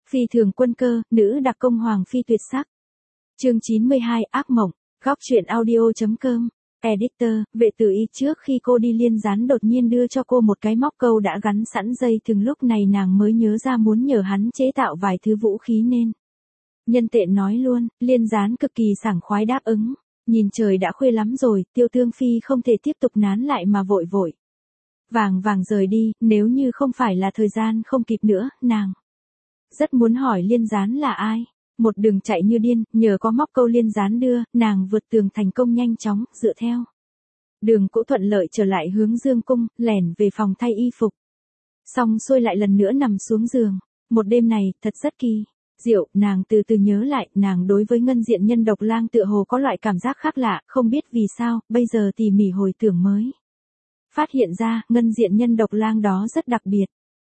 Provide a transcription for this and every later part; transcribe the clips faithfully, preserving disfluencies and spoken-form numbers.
Phi thường quân cơ, nữ đặc công hoàng phi tuyệt sắc. Chương chín mươi hai, ác mộng. Góc truyện audio.com. Editor, vệ tử y trước khi cô đi Liên Gián đột nhiên đưa cho cô một cái móc câu đã gắn sẵn dây thừng, lúc này nàng mới nhớ ra muốn nhờ hắn chế tạo vài thứ vũ khí nên. Nhân tiện nói luôn, Liên Gián cực kỳ sảng khoái đáp ứng. Nhìn trời đã khuya lắm rồi, Tiêu Tương Phi không thể tiếp tục nán lại mà vội vội vàng vàng rời đi, nếu như không phải là thời gian không kịp nữa, nàng rất muốn hỏi Liên Gián là ai. Một đường chạy như điên, nhờ có móc câu Liên Gián đưa, nàng vượt tường thành công nhanh chóng, dựa theo đường cũ thuận lợi trở lại hướng Dương cung, lẻn về phòng thay y phục. Xong xuôi lại lần nữa nằm xuống giường. Một đêm này, thật rất kỳ diệu, nàng từ từ nhớ lại, nàng đối với ngân diện nhân độc lang tựa hồ có loại cảm giác khác lạ, không biết vì sao, bây giờ tỉ mỉ hồi tưởng mới phát hiện ra, ngân diện nhân độc lang đó rất đặc biệt.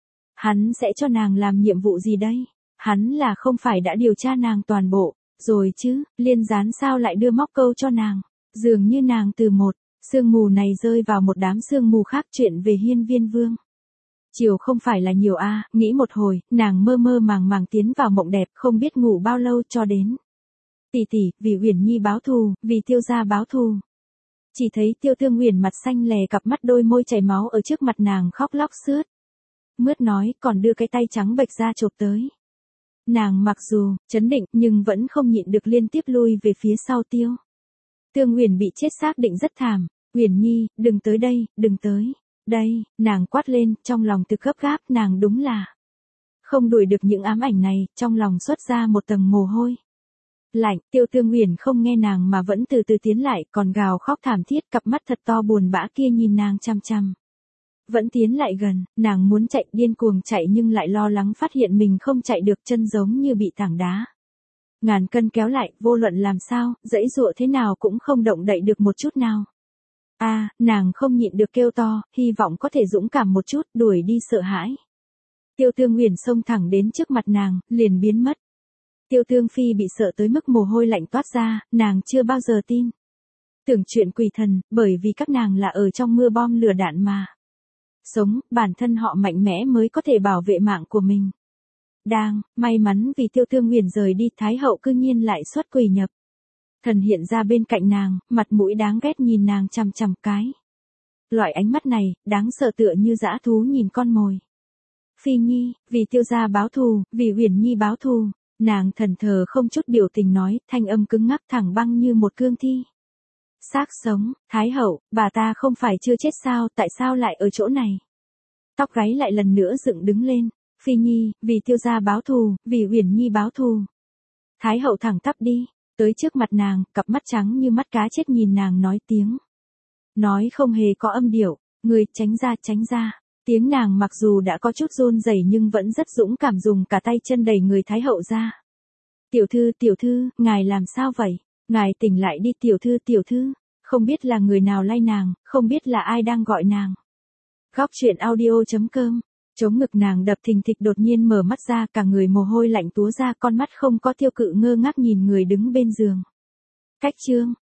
Hắn sẽ cho nàng làm nhiệm vụ gì đây? Hắn là không phải đã điều tra nàng toàn bộ, rồi chứ, Liên Gián sao lại đưa móc câu cho nàng? Dường như nàng từ một sương mù này rơi vào một đám sương mù khác, chuyện về Hiên Viên Vương. Chiều không phải là nhiều a, à, nghĩ một hồi, nàng mơ mơ màng màng tiến vào mộng đẹp, không biết ngủ bao lâu cho đến. Tỷ tỷ, vì Uyển Nhi báo thù, vì Tiêu gia báo thù. Chỉ thấy Tiêu Tương Uyển mặt xanh lè, cặp mắt đôi môi chảy máu ở trước mặt nàng khóc lóc sướt mướt nói, còn đưa cái tay trắng bệch ra chộp tới. Nàng mặc dù chấn định nhưng vẫn không nhịn được liên tiếp lui về phía sau Tiêu Tương Uyển bị chết xác định rất thảm. Uyển Nhi, đừng tới đây, đừng tới đây, nàng quát lên, trong lòng từ gấp gáp, nàng đúng là không đuổi được những ám ảnh này, trong lòng xuất ra một tầng mồ hôi lạnh. Tiêu Tương Uyển không nghe nàng mà vẫn từ từ tiến lại, còn gào khóc thảm thiết, cặp mắt thật to buồn bã kia nhìn nàng chăm chăm. Vẫn tiến lại gần, nàng muốn chạy, điên cuồng chạy nhưng lại lo lắng phát hiện mình không chạy được, chân giống như bị tảng đá ngàn cân kéo lại, vô luận làm sao, giãy giụa thế nào cũng không động đậy được một chút nào. A, à, nàng không nhịn được kêu to, hy vọng có thể dũng cảm một chút, đuổi đi sợ hãi. Tiêu Tương Uyển xông thẳng đến trước mặt nàng, liền biến mất. Tiêu Tương Phi bị sợ tới mức mồ hôi lạnh toát ra, nàng chưa bao giờ tin tưởng chuyện quỷ thần, bởi vì các nàng là ở trong mưa bom lửa đạn mà sống, bản thân họ mạnh mẽ mới có thể bảo vệ mạng của mình. Đang, may mắn vì Tiêu Tương Uyển rời đi, Thái hậu cư nhiên lại xuất quỷ nhập thần hiện ra bên cạnh nàng, mặt mũi đáng ghét nhìn nàng chằm chằm cái. Loại ánh mắt này, đáng sợ tựa như dã thú nhìn con mồi. Phi Nhi, vì Tiêu gia báo thù, vì Uyển Nhi báo thù, nàng thần thờ không chút biểu tình nói, thanh âm cứng ngắc thẳng băng như một cương thi xác sống. Thái hậu, bà ta không phải chưa chết sao, tại sao lại ở chỗ này? Tóc gáy lại lần nữa dựng đứng lên. Phi Nhi, vì Tiêu gia báo thù, vì Uyển Nhi báo thù. Thái hậu thẳng tắp đi tới trước mặt nàng, cặp mắt trắng như mắt cá chết nhìn nàng nói tiếng nói không hề có âm điệu, người tránh ra, tránh ra. Tiếng nàng mặc dù đã có chút run rẩy nhưng vẫn rất dũng cảm, dùng cả tay chân đẩy người Thái hậu ra. Tiểu thư, tiểu thư, ngài làm sao vậy? Ngài tỉnh lại đi tiểu thư, tiểu thư. Không biết là người nào lay nàng, không biết là ai đang gọi nàng. Góc truyện audio.com. Chống ngực nàng đập thình thịch, đột nhiên mở mắt ra, cả người mồ hôi lạnh túa ra, con mắt không có tiêu cự ngơ ngác nhìn người đứng bên giường. Cách chương.